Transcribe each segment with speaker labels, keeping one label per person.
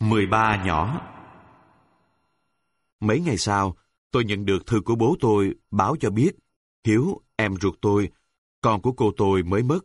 Speaker 1: 13 nhỏ. Mấy ngày sau, tôi nhận được thư của bố tôi báo cho biết Hiếu, em ruột tôi, con của cô tôi mới mất.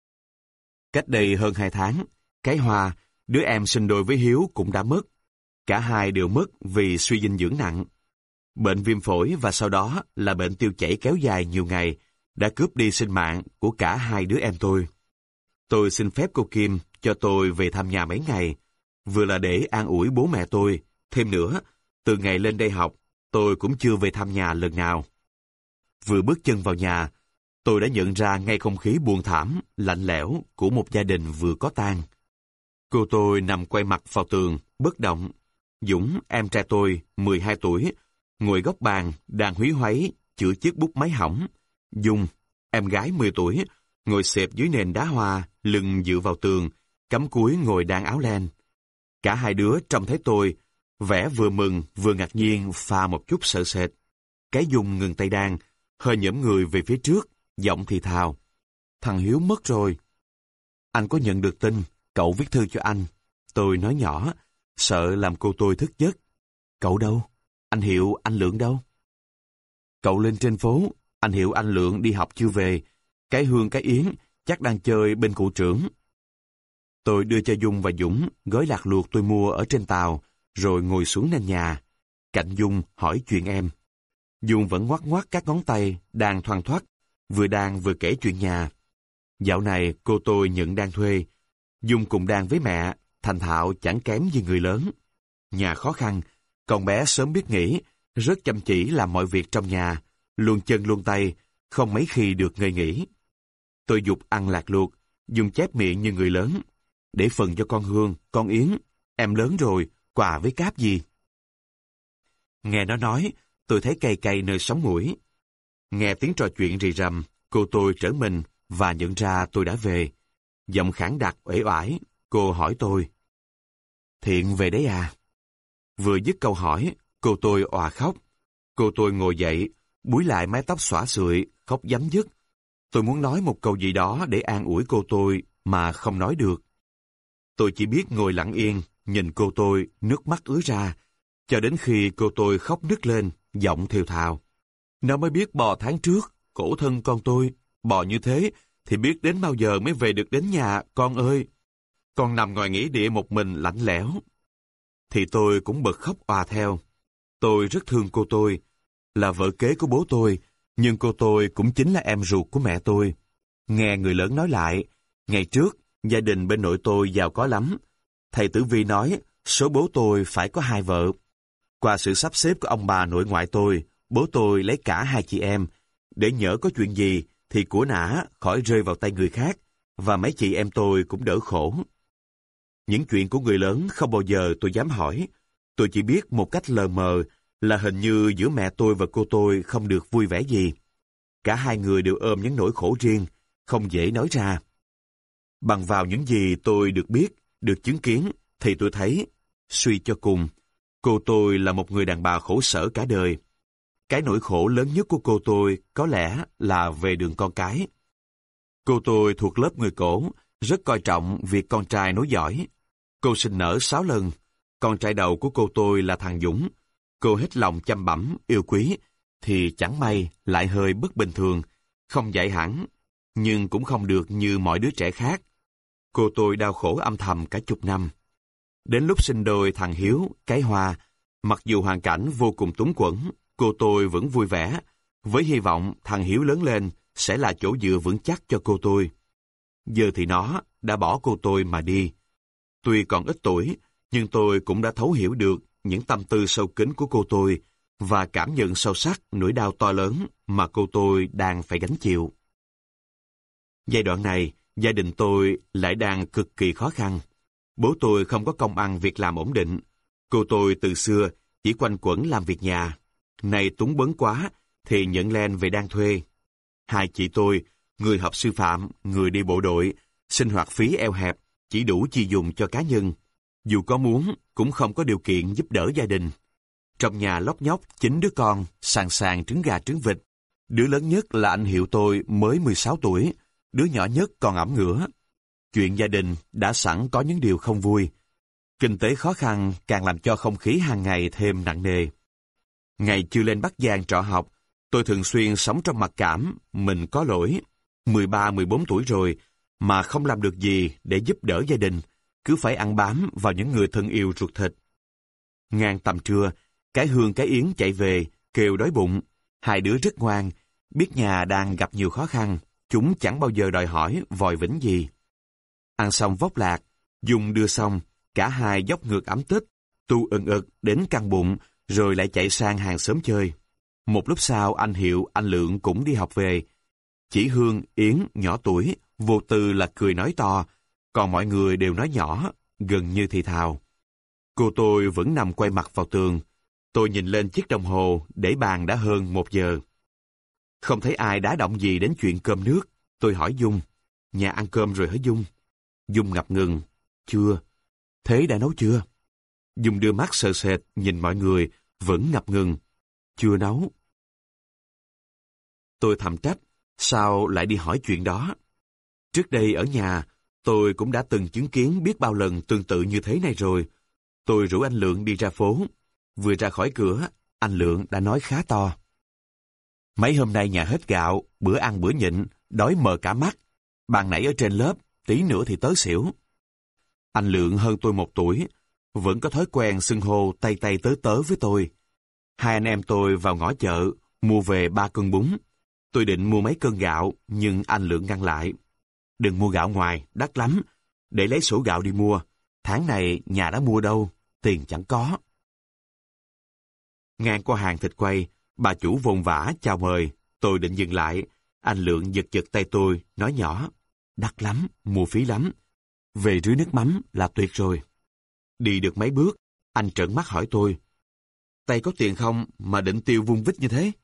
Speaker 1: Cách đây hơn 2 tháng, cái Hoa, đứa em sinh đôi với Hiếu cũng đã mất. Cả hai đều mất vì suy dinh dưỡng nặng. Bệnh viêm phổi và sau đó là bệnh tiêu chảy kéo dài nhiều ngày đã cướp đi sinh mạng của cả hai đứa em tôi. Tôi xin phép cô Kim cho tôi về thăm nhà mấy ngày, vừa là để an ủi bố mẹ tôi. Thêm nữa, từ ngày lên đây học, tôi cũng chưa về thăm nhà lần nào. Vừa bước chân vào nhà, tôi đã nhận ra ngay không khí buồn thảm, lạnh lẽo của một gia đình vừa có tang. Cô tôi nằm quay mặt vào tường, bất động. Dũng, em trai tôi, 12 tuổi, ngồi góc bàn, đang húy hoáy, chữa chiếc bút máy hỏng. Dung, em gái 10 tuổi, ngồi xẹp dưới nền đá hoa, lưng dựa vào tường, cắm cúi ngồi đan áo len. Cả hai đứa trông thấy tôi, vẻ vừa mừng vừa ngạc nhiên pha một chút sợ sệt. Cái Dung ngừng tay đan, hơi nhổm người về phía trước, giọng thì thào. Thằng Hiếu mất rồi. Anh có nhận được tin, cậu viết thư cho anh. Tôi nói nhỏ, sợ làm cô tôi thức giấc. Cậu đâu? Anh Hiệu, anh Lượng đâu? Cậu lên trên phố, anh Hiệu anh Lượng đi học chưa về. Cái Hương cái Yến chắc đang chơi bên cụ trưởng. Tôi đưa cho Dung và Dũng gói lạc luộc tôi mua ở trên tàu, rồi ngồi xuống nền nhà. Cạnh Dung hỏi chuyện em. Dung vẫn ngoắc ngoắc các ngón tay, đang thoăn thoắt, vừa đan vừa kể chuyện nhà. Dạo này cô tôi nhận đang thuê. Dung cùng đan với mẹ, thành thạo chẳng kém gì người lớn. Nhà khó khăn, con bé sớm biết nghỉ, rất chăm chỉ làm mọi việc trong nhà, luôn chân luôn tay, không mấy khi được ngơi nghỉ. Tôi giục ăn lạc luộc, Dung chép miệng như người lớn. Để phần cho con Hương, con Yến, em lớn rồi, quà với cáp gì? Nghe nó nói, tôi thấy cay cay nơi sống mũi. Nghe tiếng trò chuyện rì rầm, cô tôi trở mình và nhận ra tôi đã về. Giọng khản đặc, uể oải, cô hỏi tôi. Thiện về đấy à? Vừa dứt câu hỏi, cô tôi òa khóc. Cô tôi ngồi dậy, búi lại mái tóc xõa xụi, khóc dấm dứt. Tôi muốn nói một câu gì đó để an ủi cô tôi mà không nói được. Tôi chỉ biết ngồi lặng yên, nhìn cô tôi, nước mắt ứa ra, cho đến khi cô tôi khóc nức lên, giọng thều thào. Nó mới biết bò tháng trước, khổ thân con tôi, bò như thế thì biết đến bao giờ mới về được đến nhà, con ơi. Con nằm ngoài nghĩa địa một mình lạnh lẽo. Thì tôi cũng bật khóc òa theo. Tôi rất thương cô tôi, là vợ kế của bố tôi, nhưng cô tôi cũng chính là em ruột của mẹ tôi. Nghe người lớn nói lại, ngày trước, gia đình bên nội tôi giàu có lắm. Thầy Tử Vi nói, số bố tôi phải có 2 vợ. Qua sự sắp xếp của ông bà nội ngoại tôi, bố tôi lấy cả 2 chị em, để nhỡ có chuyện gì thì của nã khỏi rơi vào tay người khác, và mấy chị em tôi cũng đỡ khổ. Những chuyện của người lớn không bao giờ tôi dám hỏi. Tôi chỉ biết một cách lờ mờ là hình như giữa mẹ tôi và cô tôi không được vui vẻ gì. Cả hai người đều ôm những nỗi khổ riêng, không dễ nói ra. Bằng vào những gì tôi được biết, được chứng kiến, thì tôi thấy, suy cho cùng, cô tôi là một người đàn bà khổ sở cả đời. Cái nỗi khổ lớn nhất của cô tôi có lẽ là về đường con cái. Cô tôi thuộc lớp người cổ, rất coi trọng việc con trai nối dõi. Cô sinh nở 6 lần. Con trai đầu của cô tôi là thằng Dũng. Cô hết lòng chăm bẵm, yêu quý, thì chẳng may lại hơi bất bình thường, không dạy hẳn, nhưng cũng không được như mọi đứa trẻ khác. Cô tôi đau khổ âm thầm cả chục năm. Đến lúc sinh đôi thằng Hiếu, cái Hoa, mặc dù hoàn cảnh vô cùng túng quẫn, cô tôi vẫn vui vẻ, với hy vọng thằng Hiếu lớn lên sẽ là chỗ dựa vững chắc cho cô tôi. Giờ thì nó đã bỏ cô tôi mà đi. Tuy còn ít tuổi, nhưng tôi cũng đã thấu hiểu được những tâm tư sâu kín của cô tôi và cảm nhận sâu sắc nỗi đau to lớn mà cô tôi đang phải gánh chịu. Giai đoạn này, gia đình tôi lại đang cực kỳ khó khăn. Bố tôi không có công ăn việc làm ổn định. Cô tôi từ xưa chỉ quanh quẩn làm việc nhà. Nay túng bấn quá thì nhận len về đang thuê. Hai chị tôi, người học sư phạm, người đi bộ đội, sinh hoạt phí eo hẹp, chỉ đủ chi dùng cho cá nhân. Dù có muốn, cũng không có điều kiện giúp đỡ gia đình. Trong nhà lóc nhóc 9 đứa con, sàn sàn trứng gà trứng vịt. Đứa lớn nhất là anh Hiệu tôi mới 16 tuổi, đứa nhỏ nhất còn ẵm ngửa. Chuyện gia đình đã sẵn có những điều không vui. Kinh tế khó khăn càng làm cho không khí hàng ngày thêm nặng nề. Ngày chưa lên Bắc Giang trọ học, tôi thường xuyên sống trong mặc cảm, mình có lỗi. 13-14 tuổi rồi, mà không làm được gì để giúp đỡ gia đình, cứ phải ăn bám vào những người thân yêu ruột thịt. Ngang tầm trưa, cái Hương cái Yến chạy về, kêu đói bụng. Hai đứa rất ngoan, biết nhà đang gặp nhiều khó khăn, chúng chẳng bao giờ đòi hỏi vòi vĩnh gì. Ăn xong vóc lạc, Dung đưa xong, cả hai dốc ngược ấm tích, tu ừng ực đến căng bụng, rồi lại chạy sang hàng xóm chơi. Một lúc sau anh Hiệu, anh Lượng cũng đi học về. Chỉ Hương, Yến, nhỏ tuổi, vô tư là cười nói to, còn mọi người đều nói nhỏ, gần như thì thào. Cô tôi vẫn nằm quay mặt vào tường. Tôi nhìn lên chiếc đồng hồ, để bàn đã hơn 1 giờ. Không thấy ai đá động gì đến chuyện cơm nước. Tôi hỏi Dung, nhà ăn cơm rồi hả Dung? Dung ngập ngừng, chưa. Thế đã nấu chưa? Dung đưa mắt sờ sệt, nhìn mọi người, vẫn ngập ngừng, chưa nấu. Tôi thầm trách, sao lại đi hỏi chuyện đó? Trước đây ở nhà, tôi cũng đã từng chứng kiến biết bao lần tương tự như thế này rồi. Tôi rủ anh Lượng đi ra phố. Vừa ra khỏi cửa, anh Lượng đã nói khá to. Mấy hôm nay nhà hết gạo, bữa ăn bữa nhịn, đói mờ cả mắt. Bạn nãy ở trên lớp, tí nữa thì tới xỉu. Anh Lượng hơn tôi 1 tuổi, vẫn có thói quen xưng hô tay tay tớ tớ với tôi. Hai anh em tôi vào ngõ chợ, mua về 3 cân bún. Tôi định mua mấy cân gạo, nhưng anh Lượng ngăn lại. Đừng mua gạo ngoài, đắt lắm. Để lấy sổ gạo đi mua. Tháng này nhà đã mua đâu, tiền chẳng có. Ngang qua hàng thịt quay, bà chủ vồn vã chào mời. Tôi định dừng lại. Anh Lượng giật giật tay tôi, nói nhỏ. Đắt lắm, mua phí lắm. Về rưới nước mắm là tuyệt rồi. Đi được mấy bước, anh trợn mắt hỏi tôi. Tay có tiền không mà định tiêu vung vít như thế?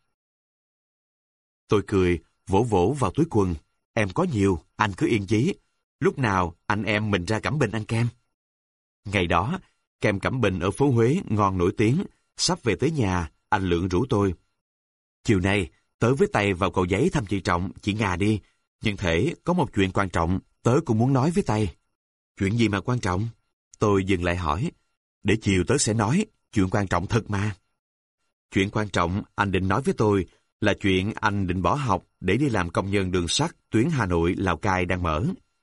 Speaker 1: Tôi cười, vỗ vỗ vào túi quần. Em có nhiều, anh cứ yên chí. Lúc nào anh em mình ra Cẩm Bình ăn kem. Ngày đó, kem Cẩm Bình ở phố Huế ngon nổi tiếng. Sắp về tới nhà, anh Lượng rủ tôi. Chiều nay, tớ với Tay vào Cầu Giấy thăm chị Trọng, chị Ngà đi. Nhưng thể có một chuyện quan trọng, tớ cũng muốn nói với Tay. Chuyện gì mà quan trọng? Tôi dừng lại hỏi. Để chiều tớ sẽ nói, chuyện quan trọng thật mà. Chuyện quan trọng anh định nói với tôi là chuyện anh định bỏ học để đi làm công nhân đường sắt tuyến Hà Nội Lào Cai đang mở.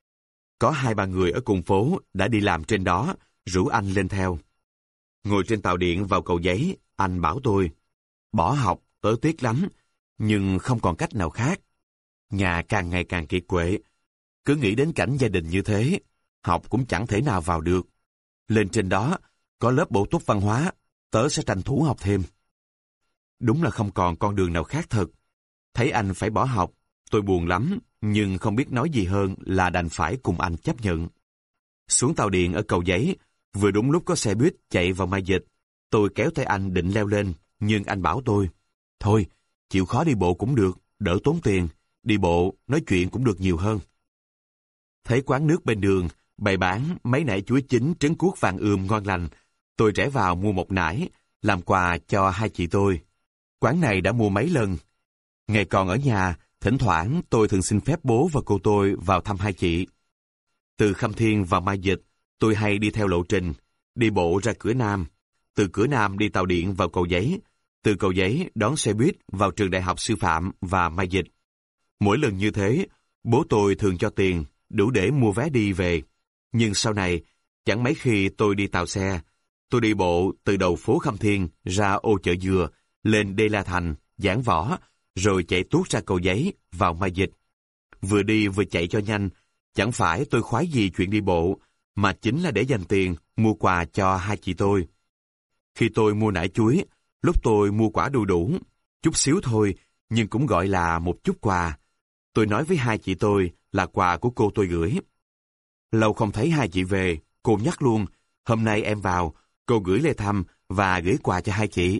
Speaker 1: Có 2-3 người ở cùng phố đã đi làm trên đó, rủ anh lên theo. Ngồi trên tàu điện vào Cầu Giấy, anh bảo tôi, bỏ học tớ tiếc lắm, nhưng không còn cách nào khác. Nhà càng ngày càng kiệt quệ, cứ nghĩ đến cảnh gia đình như thế, học cũng chẳng thể nào vào được. Lên trên đó, có lớp bổ túc văn hóa, tớ sẽ tranh thủ học thêm. Đúng là không còn con đường nào khác thật. Thấy anh phải bỏ học, tôi buồn lắm, nhưng không biết nói gì hơn là đành phải cùng anh chấp nhận. Xuống tàu điện ở Cầu Giấy, vừa đúng lúc có xe buýt chạy vào Mai Dịch. Tôi kéo tay anh định leo lên, nhưng anh bảo tôi, thôi, chịu khó đi bộ cũng được, đỡ tốn tiền, đi bộ, nói chuyện cũng được nhiều hơn. Thấy quán nước bên đường, bày bán mấy nải chuối chín trứng cuốc vàng ươm ngon lành, tôi rẽ vào mua một nải, làm quà cho hai chị tôi. Quán này đã mua mấy lần. Ngày còn ở nhà, thỉnh thoảng tôi thường xin phép bố và cô tôi vào thăm hai chị. Từ Khâm Thiên vào Mai Dịch, tôi hay đi theo lộ trình, đi bộ ra cửa Nam, từ cửa Nam đi tàu điện vào Cầu Giấy, từ Cầu Giấy đón xe buýt vào trường đại học sư phạm và Mai Dịch. Mỗi lần như thế, bố tôi thường cho tiền, đủ để mua vé đi về. Nhưng sau này, chẳng mấy khi tôi đi tàu xe, tôi đi bộ từ đầu phố Khâm Thiên ra ô Chợ Dừa, lên Đê La Thành, Giảng Võ, rồi chạy tuốt ra Cầu Giấy, vào Mai Dịch. Vừa đi vừa chạy cho nhanh, chẳng phải tôi khoái gì chuyện đi bộ, mà chính là để dành tiền mua quà cho hai chị tôi. Khi tôi mua nải chuối, lúc tôi mua quả đu đủ, chút xíu thôi, nhưng cũng gọi là một chút quà. Tôi nói với hai chị tôi là quà của cô tôi gửi. Lâu không thấy hai chị về, cô nhắc luôn, hôm nay em vào, cô gửi lên thăm và gửi quà cho hai chị.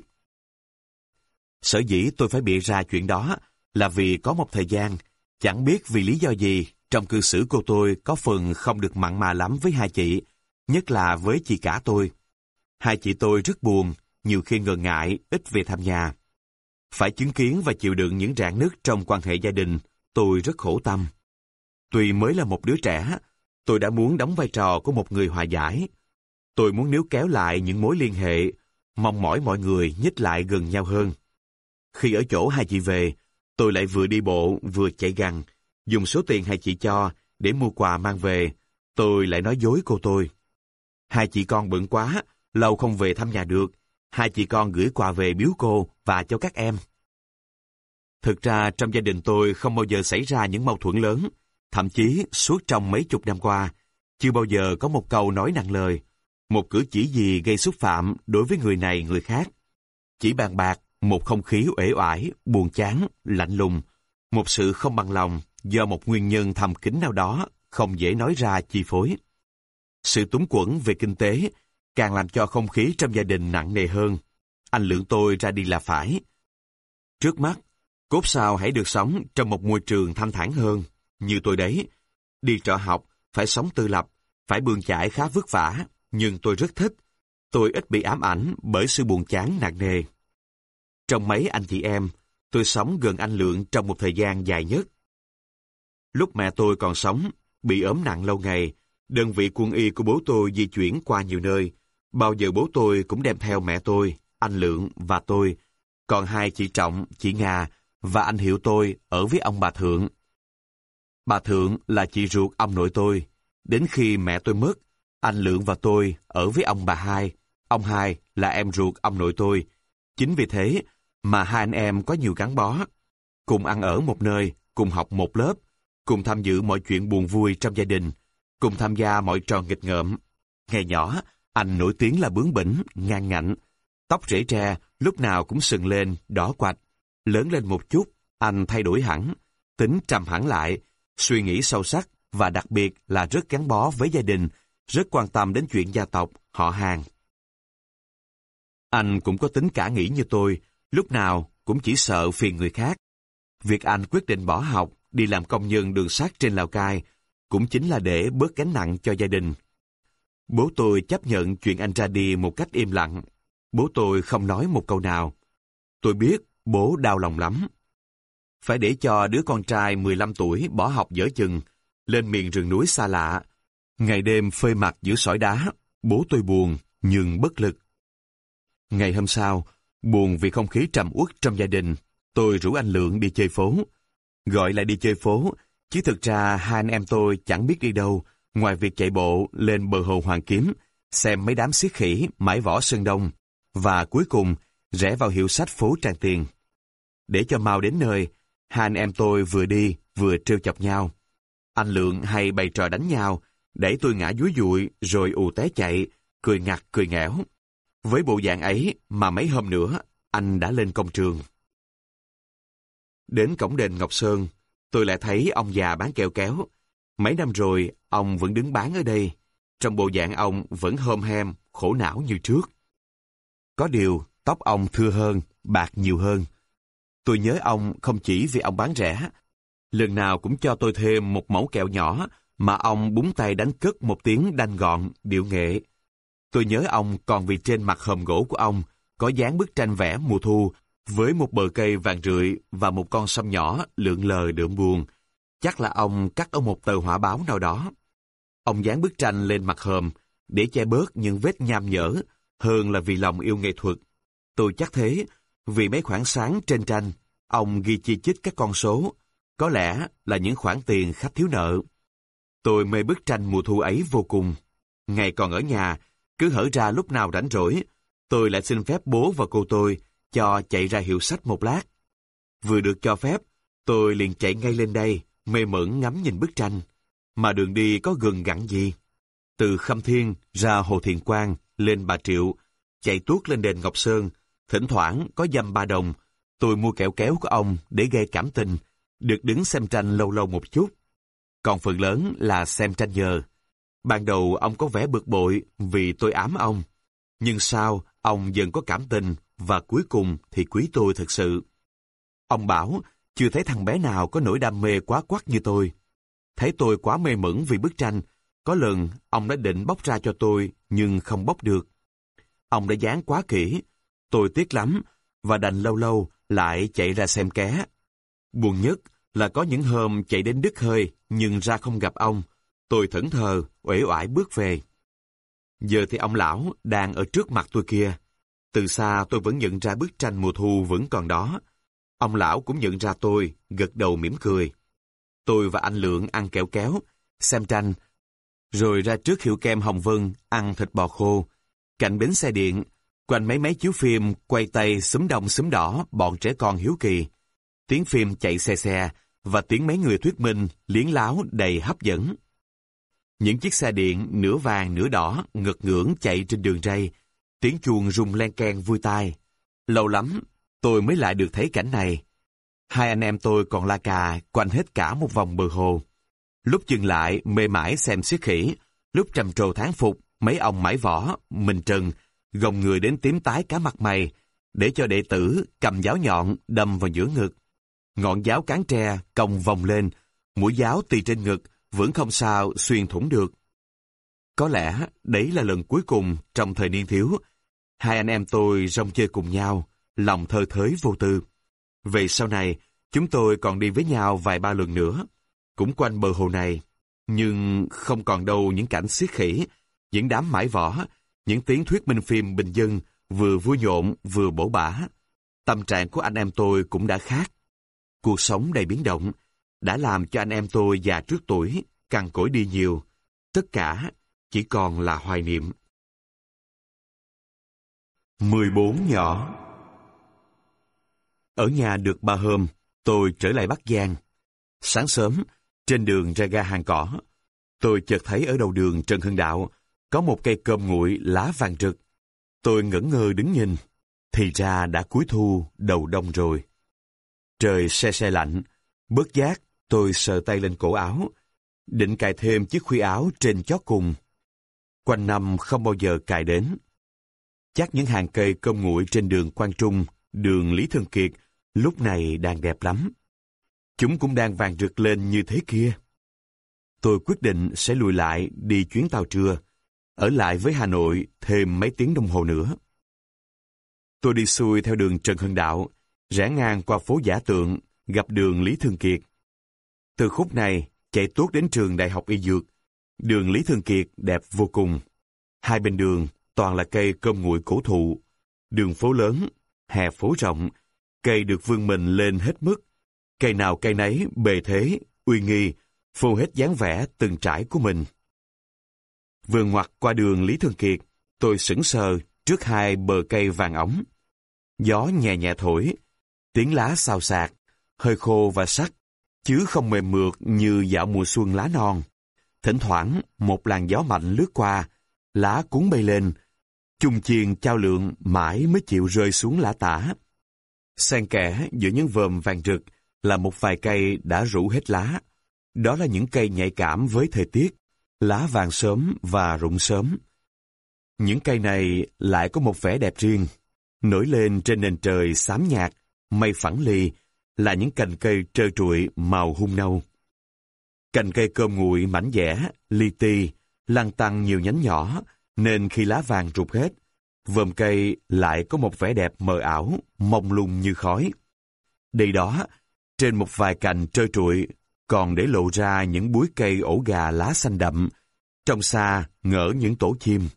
Speaker 1: Sở dĩ tôi phải bịa ra chuyện đó là vì có một thời gian, chẳng biết vì lý do gì, trong cư xử cô tôi có phần không được mặn mà lắm với hai chị, nhất là với chị cả tôi. Hai chị tôi rất buồn, nhiều khi ngần ngại, ít về thăm nhà. Phải chứng kiến và chịu đựng những rạn nứt trong quan hệ gia đình, tôi rất khổ tâm. Tuy mới là một đứa trẻ, tôi đã muốn đóng vai trò của một người hòa giải. Tôi muốn níu kéo lại những mối liên hệ, mong mỏi mọi người nhích lại gần nhau hơn. Khi ở chỗ hai chị về, tôi lại vừa đi bộ vừa chạy gằn, dùng số tiền hai chị cho để mua quà mang về. Tôi lại nói dối cô tôi. Hai chị con bận quá, lâu không về thăm nhà được. Hai chị con gửi quà về biếu cô và cho các em. Thực ra trong gia đình tôi không bao giờ xảy ra những mâu thuẫn lớn. Thậm chí suốt trong mấy chục năm qua, chưa bao giờ có một câu nói nặng lời, một cử chỉ gì gây xúc phạm đối với người này người khác. Chỉ bàn bạc một không khí uể oải, buồn chán, lạnh lùng, một sự không bằng lòng do một nguyên nhân thầm kín nào đó không dễ nói ra chi phối. Sự túng quẫn về kinh tế càng làm cho không khí trong gia đình nặng nề hơn. Anh Lượng tôi ra đi là phải. Trước mắt, cốt sao hãy được sống trong một môi trường thanh thản hơn. Như tôi đấy, đi trọ học, phải sống tự lập, phải bươn chải khá vất vả, nhưng tôi rất thích. Tôi ít bị ám ảnh bởi sự buồn chán nặng nề. Trong mấy anh chị em, tôi sống gần anh Lượng trong một thời gian dài nhất. Lúc mẹ tôi còn sống, bị ốm nặng lâu ngày, đơn vị quân y của bố tôi di chuyển qua nhiều nơi. Bao giờ bố tôi cũng đem theo mẹ tôi, anh Lượng và tôi, còn hai chị Trọng, chị Nga và anh Hiệu tôi ở với ông bà Thượng. Bà Thượng là chị ruột ông nội tôi. Đến khi mẹ tôi mất, anh Lượng và tôi ở với ông bà Hai. Ông Hai là em ruột ông nội tôi. Chính vì thế mà hai anh em có nhiều gắn bó. Cùng ăn ở một nơi, cùng học một lớp, cùng tham dự mọi chuyện buồn vui trong gia đình, cùng tham gia mọi trò nghịch ngợm. Ngày nhỏ, anh nổi tiếng là bướng bỉnh, ngang ngạnh. Tóc rễ tre, lúc nào cũng sừng lên, đỏ quạch. Lớn lên một chút, anh thay đổi hẳn, tính trầm hẳn lại, suy nghĩ sâu sắc và đặc biệt là rất gắn bó với gia đình, rất quan tâm đến chuyện gia tộc, họ hàng. Anh cũng có tính cả nghĩ như tôi, lúc nào cũng chỉ sợ phiền người khác. Việc anh quyết định bỏ học, đi làm công nhân đường sắt trên Lào Cai, cũng chính là để bớt gánh nặng cho gia đình. Bố tôi chấp nhận chuyện anh ra đi một cách im lặng. Bố tôi không nói một câu nào. Tôi biết bố đau lòng lắm. Phải để cho đứa con trai 15 tuổi bỏ học dở chừng, lên miền rừng núi xa lạ, ngày đêm phơi mặt giữa sỏi đá, bố tôi buồn nhưng bất lực. Ngày hôm sau, buồn vì không khí trầm uất trong gia đình, tôi rủ anh Lượng đi chơi phố. Gọi là đi chơi phố, chứ thực ra hai anh em tôi chẳng biết đi đâu, ngoài việc chạy bộ lên bờ hồ Hoàn Kiếm, xem mấy đám xiết khỉ mãi võ Sơn Đông, và cuối cùng rẽ vào hiệu sách phố Tràng Tiền. Để cho mau đến nơi, hai anh em tôi vừa đi vừa trêu chọc nhau. Anh Lượng hay bày trò đánh nhau, đẩy tôi ngã dúi dụi rồi ù té chạy, cười ngặt cười nghẽo. Với bộ dạng ấy mà mấy hôm nữa, anh đã lên công trường. Đến cổng đền Ngọc Sơn, tôi lại thấy ông già bán kẹo kéo. Mấy năm rồi, ông vẫn đứng bán ở đây. Trong bộ dạng ông vẫn hom hem, khổ não như trước. Có điều, tóc ông thưa hơn, bạc nhiều hơn. Tôi nhớ ông không chỉ vì ông bán rẻ. Lần nào cũng cho tôi thêm một mẩu kẹo nhỏ mà ông búng tay đánh cất một tiếng đanh gọn, điệu nghệ. Tôi nhớ ông còn vì trên mặt hòm gỗ của ông có dán bức tranh vẽ mùa thu với một bờ cây vàng rượi và một con sông nhỏ lượn lờ đượm buồn. Chắc là ông cắt ở một tờ hỏa báo nào đó. Ông dán bức tranh lên mặt hòm để che bớt những vết nham nhở, hơn là vì lòng yêu nghệ thuật. Tôi chắc thế, vì mấy khoản sáng trên tranh, ông ghi chi chít các con số, có lẽ là những khoản tiền khách thiếu nợ. Tôi mê bức tranh mùa thu ấy vô cùng. Ngày còn ở nhà, cứ hở ra lúc nào rảnh rỗi, tôi lại xin phép bố và cô tôi cho chạy ra hiệu sách một lát. Vừa được cho phép, tôi liền chạy ngay lên đây, mê mẩn ngắm nhìn bức tranh. Mà đường đi có gần gặn gì? Từ Khâm Thiên ra Hồ Thiền Quang, lên Bà Triệu, chạy tuốt lên đền Ngọc Sơn, thỉnh thoảng có dăm 3 đồng. Tôi mua kẹo kéo của ông để gây cảm tình, được đứng xem tranh lâu lâu một chút. Còn phần lớn là xem tranh nhờ. Ban đầu ông có vẻ bực bội vì tôi ám ông. Nhưng sau, ông dần có cảm tình và cuối cùng thì quý tôi thật sự. Ông bảo, chưa thấy thằng bé nào có nỗi đam mê quá quắt như tôi. Thấy tôi quá mê mẩn vì bức tranh, có lần ông đã định bóc ra cho tôi nhưng không bóc được. Ông đã dán quá kỹ, tôi tiếc lắm và đành lâu lâu lại chạy ra xem ké. Buồn nhất là có những hôm chạy đến đứt hơi nhưng ra không gặp ông. Tôi thẫn thờ, uể oải bước về. Giờ thì ông lão đang ở trước mặt tôi kia. Từ xa tôi vẫn nhận ra bức tranh mùa thu vẫn còn đó. Ông lão cũng nhận ra tôi, gật đầu mỉm cười. Tôi và anh Lượng ăn kẹo kéo, xem tranh, rồi ra trước hiệu kem Hồng Vân ăn thịt bò khô. Cạnh bến xe điện, quanh mấy máy chiếu phim quay tay xúm đông xúm đỏ bọn trẻ con hiếu kỳ. Tiếng phim chạy xe xe và tiếng mấy người thuyết minh liến láo đầy hấp dẫn. Những chiếc xe điện nửa vàng nửa đỏ ngực ngưỡng chạy trên đường ray, tiếng chuông rung len keng vui tai. Lâu lắm tôi mới lại được thấy cảnh này. Hai anh em tôi còn la cà quanh hết cả một vòng bờ hồ. Lúc dừng lại mê mải xem xiết khỉ, lúc trầm trồ thán phục mấy ông mãi võ, mình trần, gồng người đến tím tái cả mặt mày, để cho đệ tử cầm giáo nhọn đâm vào giữa ngực. Ngọn giáo cán tre cong vòng lên, mũi giáo tì trên ngực vẫn không sao xuyên thủng được. Có lẽ đấy là lần cuối cùng trong thời niên thiếu, hai anh em tôi rong chơi cùng nhau, lòng thơ thới vô tư. Về sau này, chúng tôi còn đi với nhau vài ba lần nữa, cũng quanh bờ hồ này, nhưng không còn đâu những cảnh xiết khỉ, những đám mãi võ, những tiếng thuyết minh phim bình dân, vừa vui nhộn vừa bổ bả. Tâm trạng của anh em tôi cũng đã khác. Cuộc sống đầy biến động, đã làm cho anh em tôi già trước tuổi, cằn cỗi đi nhiều. Tất cả chỉ còn là hoài niệm. 14 nhỏ. Ở nhà được 3 hôm, tôi trở lại Bắc Giang. Sáng sớm, trên đường ra ga Hàng Cỏ, tôi chợt thấy ở đầu đường Trần Hưng Đạo có một cây cơm nguội lá vàng rực. Tôi ngẩn ngơ đứng nhìn, thì ra đã cuối thu, đầu đông rồi. Trời se se lạnh, bất giác tôi sờ tay lên cổ áo, định cài thêm chiếc khuy áo trên chót cùng. Quanh năm không bao giờ cài đến. Chắc những hàng cây cơm nguội trên đường Quang Trung, đường Lý Thường Kiệt lúc này đang đẹp lắm. Chúng cũng đang vàng rực lên như thế kia. Tôi quyết định sẽ lùi lại đi chuyến tàu trưa, ở lại với Hà Nội thêm mấy tiếng đồng hồ nữa. Tôi đi xuôi theo đường Trần Hưng Đạo, rẽ ngang qua phố Giả Tượng, gặp đường Lý Thường Kiệt. Từ khúc này, chạy tuốt đến trường Đại học Y Dược. Đường Lý Thường Kiệt đẹp vô cùng. Hai bên đường toàn là cây cơm nguội cổ thụ. Đường phố lớn, hè phố rộng, cây được vươn mình lên hết mức. Cây nào cây nấy bề thế, uy nghi, phô hết dáng vẻ từng trải của mình. Vừa ngoặt qua đường Lý Thường Kiệt, tôi sững sờ trước hai bờ cây vàng óng. Gió nhẹ nhẹ thổi, tiếng lá xào xạc, hơi khô và sắc, chứ không mềm mượt như dạo mùa xuân lá non. Thỉnh thoảng, một làn gió mạnh lướt qua, lá cuốn bay lên, chung chiên chao lượng mãi mới chịu rơi xuống lá tả. Xen kẽ giữa những vòm vàng rực là một vài cây đã rũ hết lá. Đó là những cây nhạy cảm với thời tiết, lá vàng sớm và rụng sớm. Những cây này lại có một vẻ đẹp riêng. Nổi lên trên nền trời xám nhạt, mây phẳng lì, là những cành cây trơ trụi màu hung nâu. Cành cây cơm nguội mảnh dẻ, li ti, lăn tăn nhiều nhánh nhỏ, nên khi lá vàng rụng hết, vòm cây lại có một vẻ đẹp mờ ảo, mông lung như khói. Đây đó, trên một vài cành trơ trụi, còn để lộ ra những búi cây ổ gà lá xanh đậm, trong xa ngỡ những tổ chim.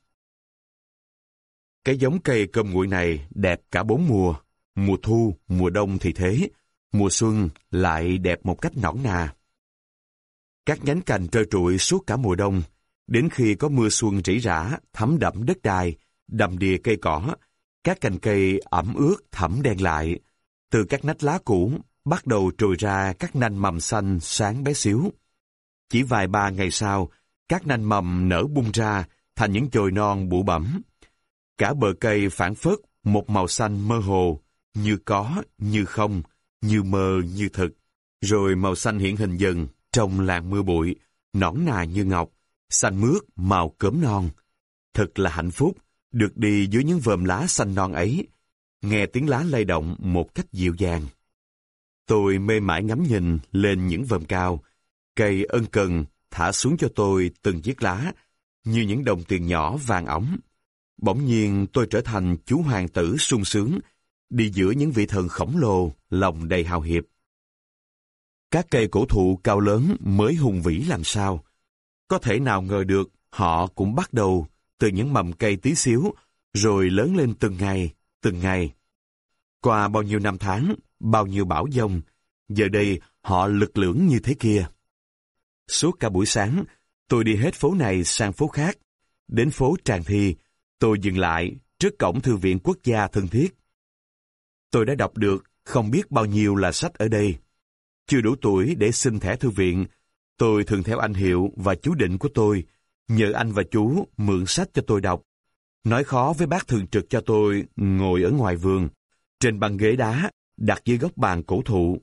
Speaker 1: Cái giống cây cơm nguội này đẹp cả 4 mùa, mùa thu, mùa đông thì thế, mùa xuân lại đẹp một cách nõn nà. Các nhánh cành trơ trụi suốt cả mùa đông, đến khi có mưa xuân rỉ rả, thấm đẫm đất đai, đầm đìa cây cỏ, các cành cây ẩm ướt thẫm đen lại, từ các nách lá cũ bắt đầu trồi ra các nanh mầm xanh sáng bé xíu. Chỉ vài ba ngày sau, các nanh mầm nở bung ra thành những chồi non bụ bẫm. Cả bờ cây phảng phất một màu xanh mơ hồ, như có, như không, như mơ, như thực. Rồi màu xanh hiện hình dần trong làn mưa bụi, nõn nà như ngọc, xanh mướt màu cớm non. Thật là hạnh phúc được đi dưới những vòm lá xanh non ấy, nghe tiếng lá lay động một cách dịu dàng. Tôi mê mải ngắm nhìn lên những vòm cao, cây ân cần thả xuống cho tôi từng chiếc lá, như những đồng tiền nhỏ vàng óng. Bỗng nhiên tôi trở thành chú hoàng tử sung sướng, đi giữa những vị thần khổng lồ, lòng đầy hào hiệp. Các cây cổ thụ cao lớn mới hùng vĩ làm sao. Có thể nào ngờ được họ cũng bắt đầu từ những mầm cây tí xíu, rồi lớn lên từng ngày, từng ngày. Qua bao nhiêu năm tháng, bao nhiêu bão giông, giờ đây họ lực lưỡng như thế kia. Suốt cả buổi sáng, tôi đi hết phố này sang phố khác. Đến phố Tràng Thi, tôi dừng lại trước cổng Thư viện Quốc gia thân thiết. Tôi đã đọc được không biết bao nhiêu là sách ở đây. Chưa đủ tuổi để xin thẻ thư viện, tôi thường theo anh Hiệu và chú Định của tôi, nhờ anh và chú mượn sách cho tôi đọc. Nói khó với bác thường trực cho tôi ngồi ở ngoài vườn, trên băng ghế đá, đặt dưới góc bàn cổ thụ.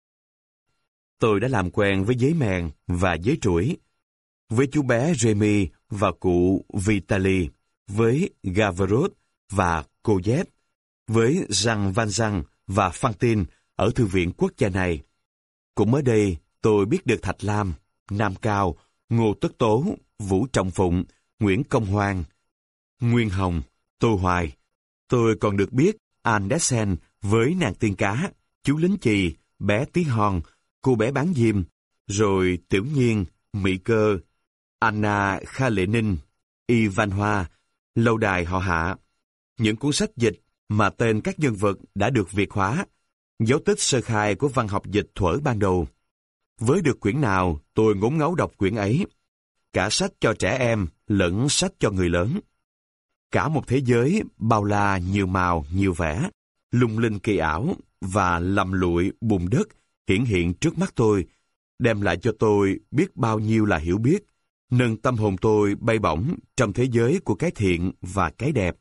Speaker 1: Tôi đã làm quen với giấy mèn và giấy trũi, với chú bé Remy và cụ Vitaly, với Gavroche và Coyet, với Jean Valjean và Fantine ở Thư viện Quốc gia này. Cũng mới đây, tôi biết được Thạch Lam, Nam Cao, Ngô Tất Tố, Vũ Trọng Phụng, Nguyễn Công Hoan, Nguyên Hồng, Tô Hoài. Tôi còn được biết Andersen với nàng tiên cá, chú lính chì, bé tí hon, cô bé bán diêm, rồi Tiểu Nhiên, Mỹ Cơ, Anna Kha Lệ Ninh, Y Văn Hoa, Lâu đài họ Hạ. Những cuốn sách dịch mà tên các nhân vật đã được Việt hóa, dấu tích sơ khai của văn học dịch thuở ban đầu. Với được quyển nào, tôi ngốn ngấu đọc quyển ấy. Cả sách cho trẻ em, lẫn sách cho người lớn. Cả một thế giới bao la nhiều màu, nhiều vẻ, lung linh kỳ ảo và lầm lụi bùn đất hiển hiện trước mắt tôi, đem lại cho tôi biết bao nhiêu là hiểu biết, nâng tâm hồn tôi bay bổng trong thế giới của cái thiện và cái đẹp.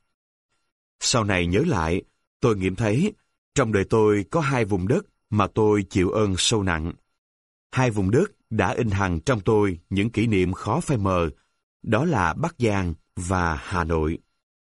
Speaker 1: Sau này nhớ lại, tôi nghiệm thấy, trong đời tôi có 2 vùng đất mà tôi chịu ơn sâu nặng. 2 vùng đất đã in hằn trong tôi những kỷ niệm khó phai mờ, đó là Bắc Giang và Hà Nội.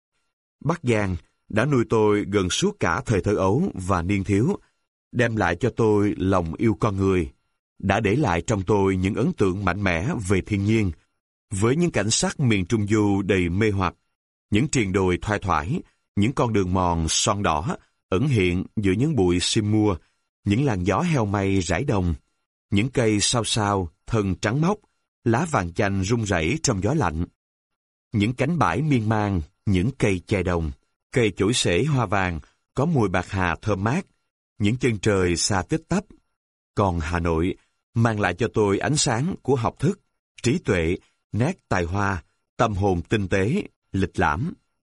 Speaker 1: Bắc Giang đã nuôi tôi gần suốt cả thời thơ ấu và niên thiếu, đem lại cho tôi lòng yêu con người, đã để lại trong tôi những ấn tượng mạnh mẽ về thiên nhiên, với những cảnh sắc miền Trung Du đầy mê hoặc, những triền đồi thoai thoải, những con đường mòn son đỏ ẩn hiện giữa những bụi sim mua, những làn gió heo may rải đồng, những cây sao sao thân trắng mốc, lá vàng chanh rung rẩy trong gió lạnh, những cánh bãi miên man, những cây chè đồng, cây chổi xể hoa vàng có mùi bạc hà thơm mát, những chân trời xa tích tắp. Còn Hà Nội mang lại cho tôi ánh sáng của học thức, trí tuệ, nét tài hoa, tâm hồn tinh tế, lịch lãm.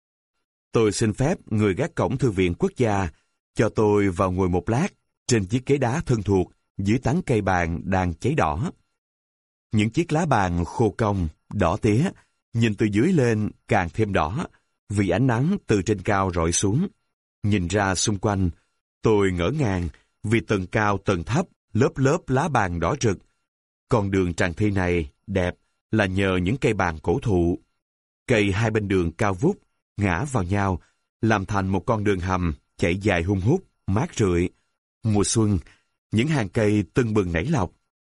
Speaker 1: Tôi xin phép người gác cổng Thư viện Quốc gia cho tôi vào ngồi một lát trên chiếc ghế đá thân thuộc dưới tán cây bàng đang cháy đỏ. Những chiếc lá bàng khô cong, đỏ tía, nhìn từ dưới lên càng thêm đỏ vì ánh nắng từ trên cao rọi xuống. Nhìn ra xung quanh, tôi ngỡ ngàng vì tầng cao tầng thấp, lớp lớp lá bàng đỏ rực. Con đường Tràng Thi này đẹp là nhờ những cây bàng cổ thụ. Cây hai bên đường cao vút, ngã vào nhau, làm thành một con đường hầm chạy dài hun hút, mát rượi. Mùa xuân, những hàng cây tưng bừng nảy lọc.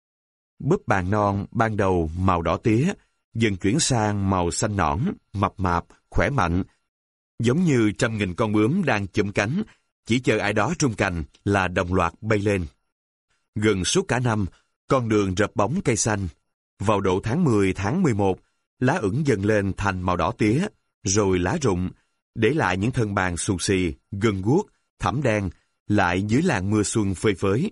Speaker 1: Búp bàng non ban đầu màu đỏ tía, dần chuyển sang màu xanh nõn, mập mạp, khỏe mạnh. Giống như trăm nghìn con bướm đang chụm cánh, chỉ chờ ai đó rung cành là đồng loạt bay lên. Gần suốt cả năm, con đường rợp bóng cây xanh. Vào độ tháng 10, tháng 11, lá ửng dần lên thành màu đỏ tía, rồi lá rụng, để lại những thân bàng xù xì, gân guốc, thẳm đen, lại dưới làn mưa xuân phơi phới.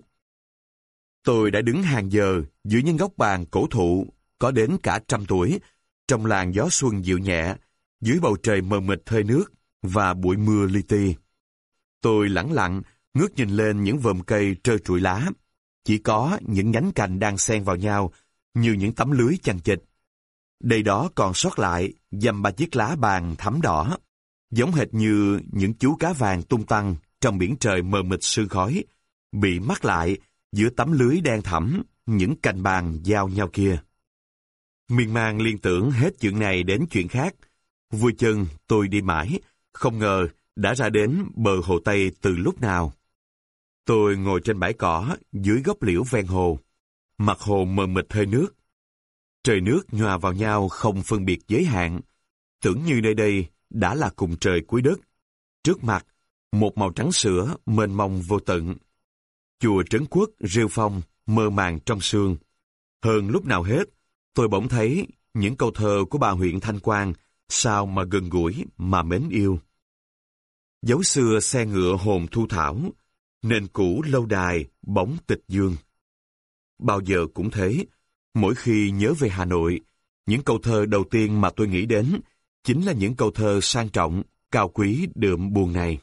Speaker 1: Tôi đã đứng hàng giờ dưới những gốc bàng cổ thụ, có đến cả 100 tuổi, trong làn gió xuân dịu nhẹ, dưới bầu trời mờ mịt hơi nước và bụi mưa li ti. Tôi lẳng lặng, ngước nhìn lên những vòm cây trơ trụi lá. Chỉ có những nhánh cành đang xen vào nhau, như những tấm lưới chằng chịt. Đây đó còn sót lại, dăm ba chiếc lá bàng thắm đỏ, giống hệt như những chú cá vàng tung tăng trong biển trời mờ mịt sương khói, bị mắc lại giữa tấm lưới đen thẳm, những cành bàng giao nhau kia. Miên man liên tưởng hết chuyện này đến chuyện khác. Vui chân tôi đi mãi, không ngờ đã ra đến bờ hồ Tây từ lúc nào. Tôi ngồi trên bãi cỏ dưới gốc liễu ven hồ. Mặt hồ mờ mịt hơi nước. Trời nước nhòa vào nhau không phân biệt giới hạn. Tưởng như nơi đây đã là cùng trời cuối đất. Trước mặt, một màu trắng sữa mênh mông vô tận. Chùa Trấn Quốc rêu phong mơ màng trong sương. Hơn lúc nào hết, tôi bỗng thấy những câu thơ của bà huyện Thanh Quang sao mà gần gũi, mà mến yêu. Dấu xưa xe ngựa hồn thu thảo, nền cũ lâu đài bóng tịch dương. Bao giờ cũng thế, mỗi khi nhớ về Hà Nội, những câu thơ đầu tiên mà tôi nghĩ đến chính là những câu thơ sang trọng, cao quý đượm buồn này.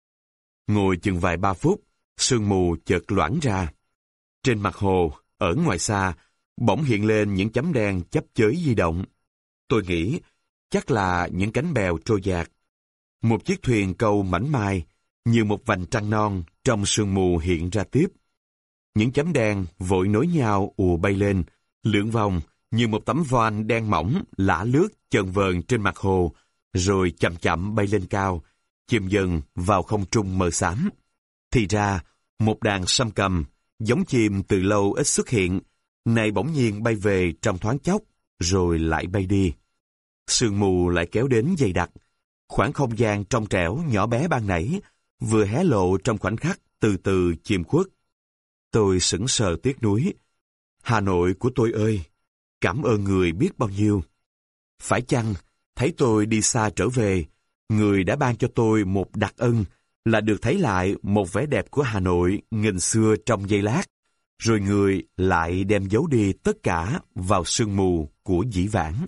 Speaker 1: Ngồi chừng vài 3 phút, sương mù chợt loãng ra. Trên mặt hồ, ở ngoài xa, bỗng hiện lên những chấm đen chớp chới di động. Tôi nghĩ, chắc là những cánh bèo trôi dạt. Một chiếc thuyền câu mảnh mai, như một vành trăng non trong sương mù hiện ra tiếp. Những chấm đen vội nối nhau ùa bay lên, lượn vòng như một tấm voan đen mỏng lả lướt chờn vờn trên mặt hồ, rồi chậm chậm bay lên cao, chìm dần vào không trung mờ xám. Thì ra, một đàn sâm cầm, giống chim từ lâu ít xuất hiện, nay bỗng nhiên bay về trong thoáng chốc, rồi lại bay đi. Sương mù lại kéo đến dày đặc. Khoảng không gian trong trẻo nhỏ bé ban nãy vừa hé lộ trong khoảnh khắc từ từ chìm khuất. Tôi sững sờ tiếc nuối. Hà Nội của tôi ơi, cảm ơn người biết bao nhiêu. Phải chăng, thấy tôi đi xa trở về, người đã ban cho tôi một đặc ân là được thấy lại một vẻ đẹp của Hà Nội nghìn xưa trong giây lát, rồi người lại đem giấu đi tất cả vào sương mù của dĩ vãng.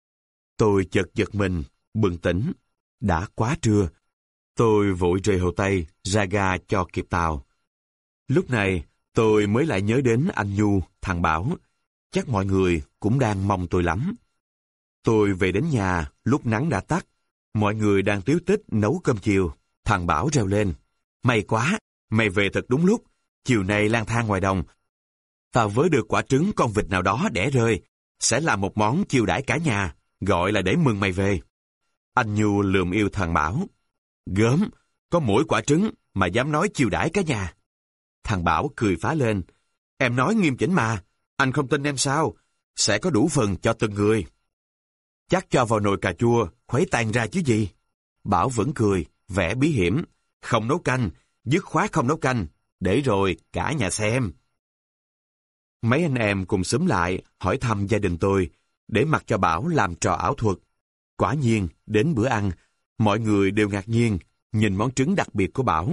Speaker 1: Tôi chợt giật mình, bừng tỉnh. Đã quá trưa. Tôi vội rời Hồ Tây, ra ga cho kịp tàu. Lúc này, tôi mới lại nhớ đến anh Nhu, thằng Bảo. Chắc mọi người cũng đang mong tôi lắm. Tôi về đến nhà, lúc nắng đã tắt. Mọi người đang tíu tích nấu cơm chiều. Thằng Bảo reo lên. May quá, mày về thật đúng lúc. Chiều nay lang thang ngoài đồng. Tao vớ được quả trứng con vịt nào đó đẻ rơi. Sẽ làm một món chiêu đãi cả nhà, gọi là để mừng mày về. Anh Nhu lườm yêu thằng Bảo. Gớm, có mỗi quả trứng mà dám nói chiêu đãi cả nhà. Thằng Bảo cười phá lên. Em nói nghiêm chỉnh mà, anh không tin em sao? Sẽ có đủ phần cho từng người. Chắc cho vào nồi cà chua, khuấy tan ra chứ gì. Bảo vẫn cười, vẻ bí hiểm. Không nấu canh, dứt khoát không nấu canh, để rồi cả nhà xem. Mấy anh em cùng xúm lại hỏi thăm gia đình tôi, để mặc cho Bảo làm trò ảo thuật. Quả nhiên, đến bữa ăn, mọi người đều ngạc nhiên nhìn món trứng đặc biệt của Bảo.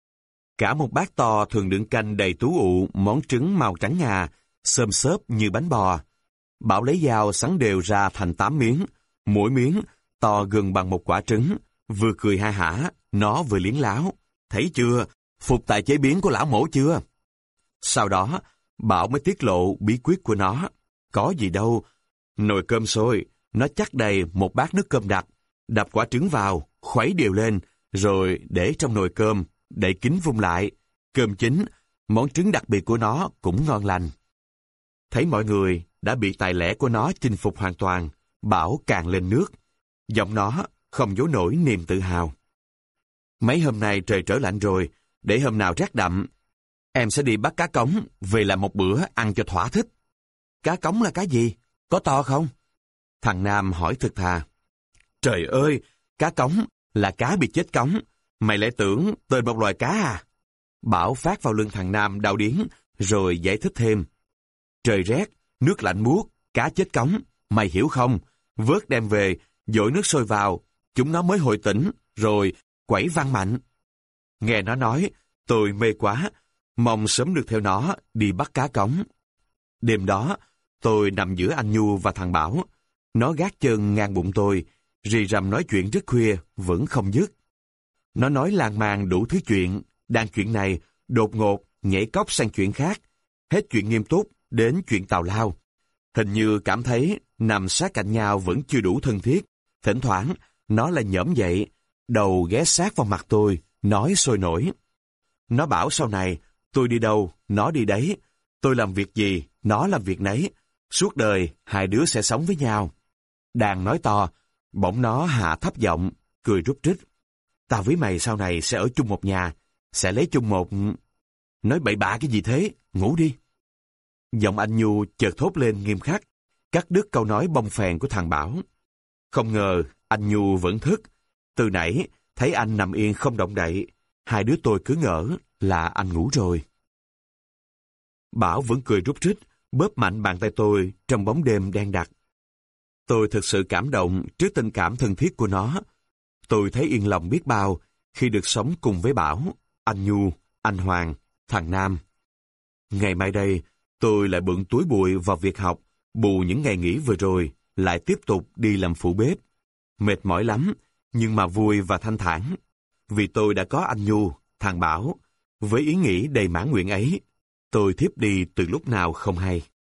Speaker 1: Cả một bát to thường đựng canh đầy tú ụ món trứng màu trắng ngà, xơm xốp như bánh bò. Bảo lấy dao sắn đều ra thành 8 miếng, mỗi miếng to gần bằng một quả trứng, vừa cười ha hả, nó vừa liếng láo. Thấy chưa, phục tài chế biến của lão mổ chưa? Sau đó, Bảo mới tiết lộ bí quyết của nó. Có gì đâu, nồi cơm sôi, nó chắc đầy một bát nước cơm đặc, đập quả trứng vào, khuấy đều lên, rồi để trong nồi cơm, đậy kín vung lại. Cơm chín, món trứng đặc biệt của nó cũng ngon lành. Thấy mọi người đã bị tài lẻ của nó chinh phục hoàn toàn, Bảo càng lên nước. Giọng nó không giấu nổi niềm tự hào. Mấy hôm nay trời trở lạnh rồi, để hôm nào rét đậm, em sẽ đi bắt cá cống, về làm một bữa ăn cho thỏa thích. Cá cống là cá gì? Có to không? Thằng Nam hỏi thực thà. Trời ơi, cá cống là cá bị chết cống. Mày lại tưởng tên một loài cá à? Bảo phát vào lưng thằng Nam đau điếng, rồi giải thích thêm. Trời rét, nước lạnh buốt, cá chết cống. Mày hiểu không? Vớt đem về, dội nước sôi vào, chúng nó mới hồi tỉnh, rồi quẩy văng mạnh. Nghe nó nói, tôi mê quá, mong sớm được theo nó đi bắt cá cống. Đêm đó, tôi nằm giữa anh Nhu và thằng Bảo. Nó gác chân ngang bụng tôi, rì rầm nói chuyện rất khuya, vẫn không dứt. Nó nói lan man đủ thứ chuyện, đang chuyện này, đột ngột, nhảy cóc sang chuyện khác. Hết chuyện nghiêm túc, đến chuyện tào lao. Hình như cảm thấy nằm sát cạnh nhau vẫn chưa đủ thân thiết. Thỉnh thoảng, nó lại nhổm dậy, đầu ghé sát vào mặt tôi, nói sôi nổi. Nó bảo sau này, tôi đi đâu, nó đi đấy. Tôi làm việc gì, nó làm việc nấy. Suốt đời, hai đứa sẽ sống với nhau. Đang nói to, bỗng nó hạ thấp giọng, cười rúc rích. Tao với mày sau này sẽ ở chung một nhà, sẽ lấy chung một... Nói bậy bạ cái gì thế, ngủ đi. Giọng anh Nhu chợt thốt lên nghiêm khắc, cắt đứt câu nói bông phèn của thằng Bảo. Không ngờ, anh Nhu vẫn thức. Từ nãy, thấy anh nằm yên không động đậy, hai đứa tôi cứ ngỡ là anh ngủ rồi. Bảo vẫn cười rúc rích, bóp mạnh bàn tay tôi trong bóng đêm đen đặc. Tôi thực sự cảm động trước tình cảm thân thiết của nó. Tôi thấy yên lòng biết bao khi được sống cùng với Bảo, anh Nhu, anh Hoàng, thằng Nam. Ngày mai đây, tôi lại bận túi bụi vào việc học, bù những ngày nghỉ vừa rồi, lại tiếp tục đi làm phụ bếp. Mệt mỏi lắm, nhưng mà vui và thanh thản. Vì tôi đã có anh Nhu, thằng Bảo. Với ý nghĩ đầy mãn nguyện ấy, tôi thiếp đi từ lúc nào không hay.